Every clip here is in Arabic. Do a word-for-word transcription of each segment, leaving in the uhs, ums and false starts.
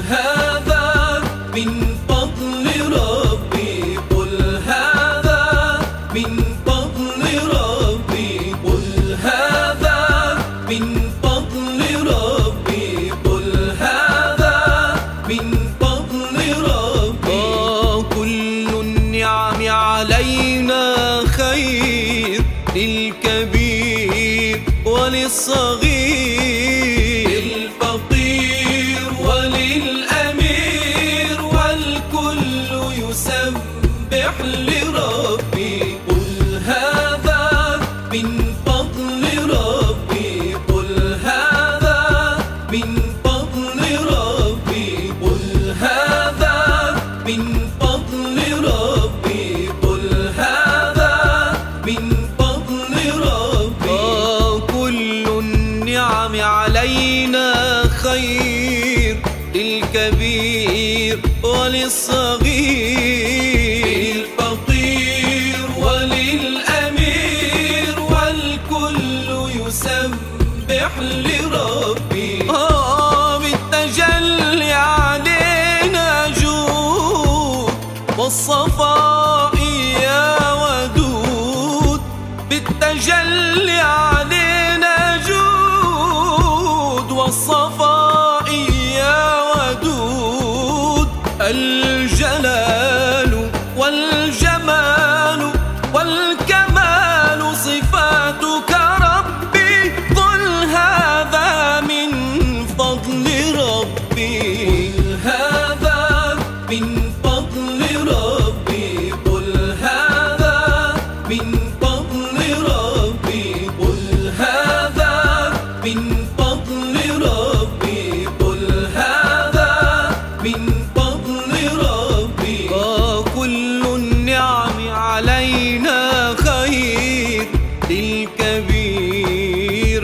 هذا من فضل ربي، قل هذا من فضل ربي، قل هذا من فضل ربي، قل هذا من فضل ربي. آه كل النعم علينا خير، للكبير وللصغير، للفقير وللأمير، والكل يسبح لربي. قل هذا من فضل ربي، قل هذا من فضل ربي، قل هذا من فضل ربي، قل هذا من فضل ربي. آه كل النعم علينا خير، للكبير وللصغير، للفقير وللأمير، والكل يسبح لربي. آه بالتجلي علينا جود والصفاء يا ودود، بالتجلي علينا جود والصفاء يا ودود، الجلال والجمال والكمال صفاتك ربي، قل هذا من فضل ربي. قل هذا من فضل ربي، قل هذا من فضل ربي، قل هذا من فضل ربي، قل هذا من فضل ربي. آه كل النعم علينا خير، للكبير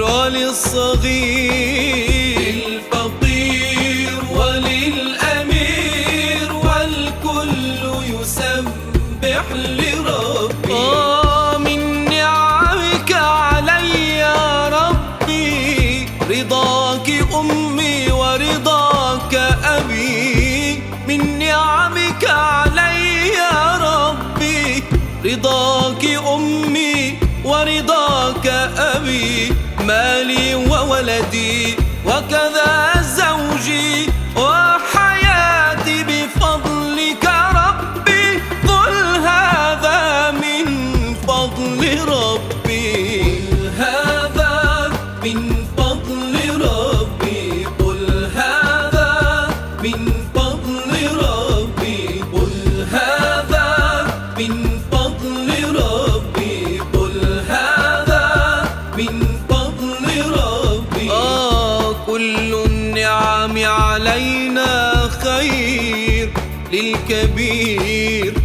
وللصغير، للفقير وللأمير، والكل يسبح لربي. آه من نعمك علي يا ربي، رضاك أمي ورضاك أبي، من نعمك علي يا ربي، رضاك أمي ورضاك أبي، مالي وولدي وكذا زوجي وحياتي بفضلك ربي، قل هذا من فضل ربي. قل هذا من فضل ربي، قل هذا من فضل ربي، قل هذا من فضل ربي، قل هذا من فضل ربي. آه كل النعم علينا خير، للكبير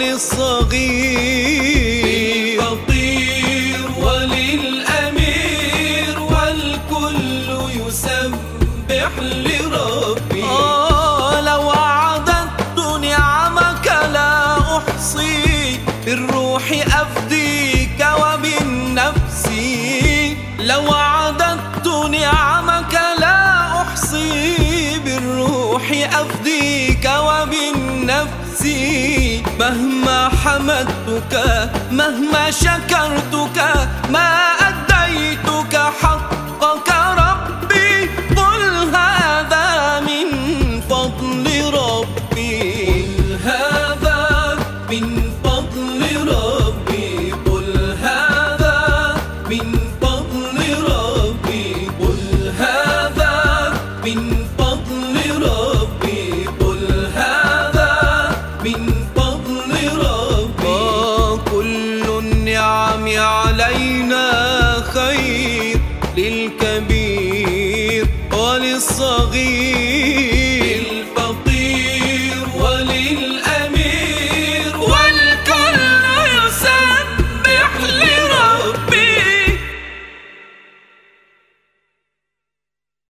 وللصغير، للفقير وللأمير، والكل يسبح لربي. آه لو عددت نعمك لا أحصي، بالروح أفديك وبالنفس، لو عددت نعمك لا أحصي، بالروح أفديك وبالنفس، مهما حمدتك مهما شكرتك ما أديتك حقك ربي، قل هذا من فضل ربي. قل هذا من فضل ربي، قل هذا من فضل ربي، قل هذا من فضل ربي، قل هذا من فضل ربي. آه كل النعم علينا